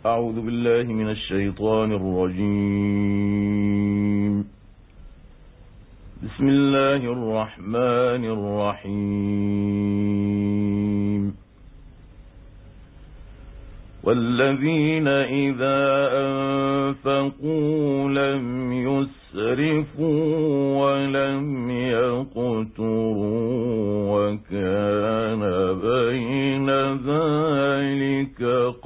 أعوذ بالله من الشيطان الرجيم. بسم الله الرحمن الرحيم. والذين إذا أنفقوا لم يسرفوا ولم يقتروا وكان بين ذلك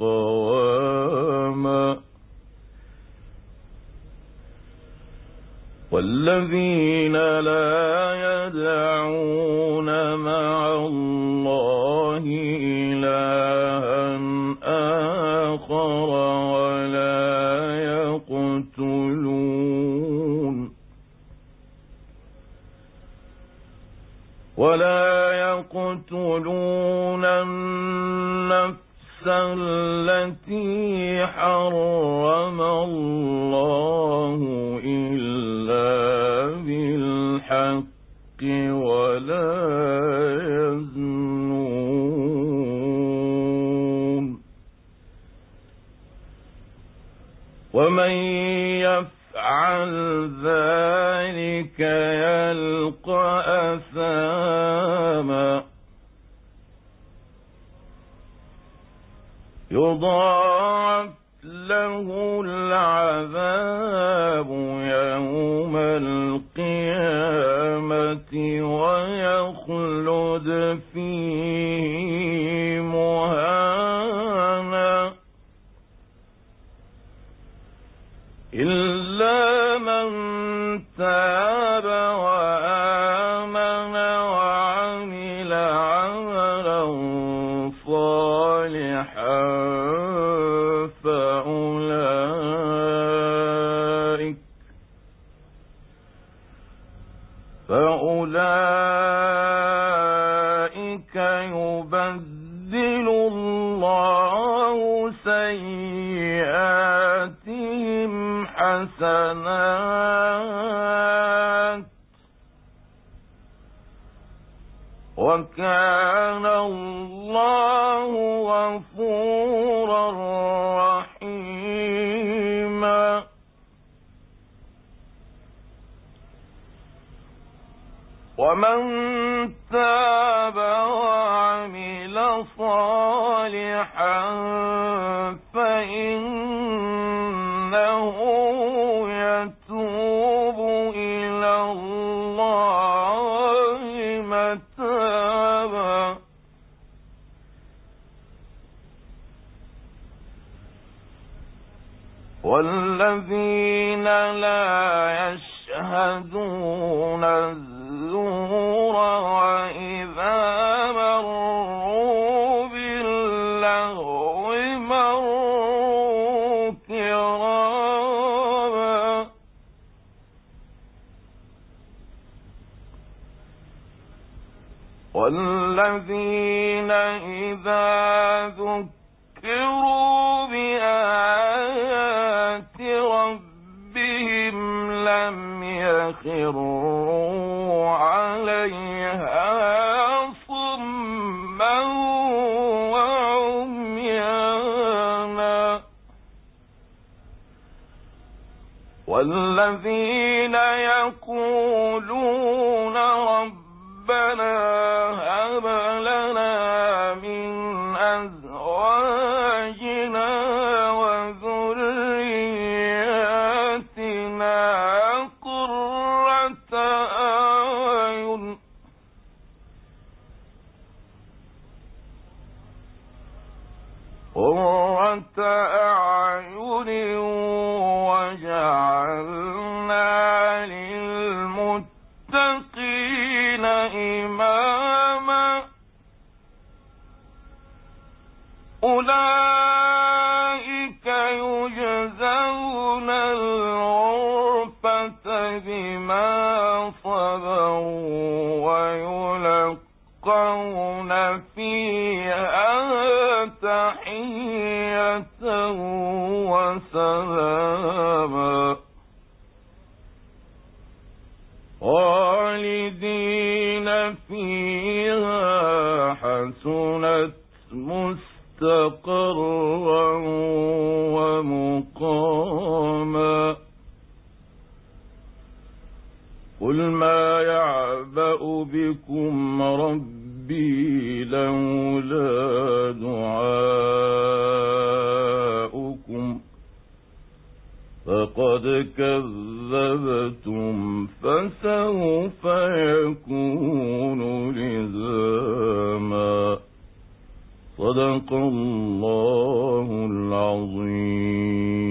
قواما. والذين لا يدعون مع الله إلها آخر ولا يقتلون النفس التي حرم الله إلا بالحق ولا يزنون. ومن يفعل ذلك يلقى أثاما يضاعف له العذاب يوم القيامة ويخلد فيه مهانا إلا من تاب وآمن وعمل عملا صالحا فأولئك يبدل الله سيئاتهم حسنات وكان الله غفورا رحيما. ومن تاب وعمل صالحا فإنه يتوب إلى الله متابا. والذين لا يشهدون الزور وإذا مروا باللغو مروا كراما. والذين إذا ذكروا بآيات ربهم لم يخروا عليها صما وعميانا. والذين يقولون ربنا هب لنا من أزواجنا وذرياتنا قرة أعين وجعلنا للمتقين إماما. أولئك يجزون الغرفة بما صبروا ويلقون فيها تحية وسلاما خالدين فيها حسنت مستقرا يعبأ بكم ربي لولا دعاؤكم فقد كذبتم فسوف يكون لزاما. صدق الله العظيم.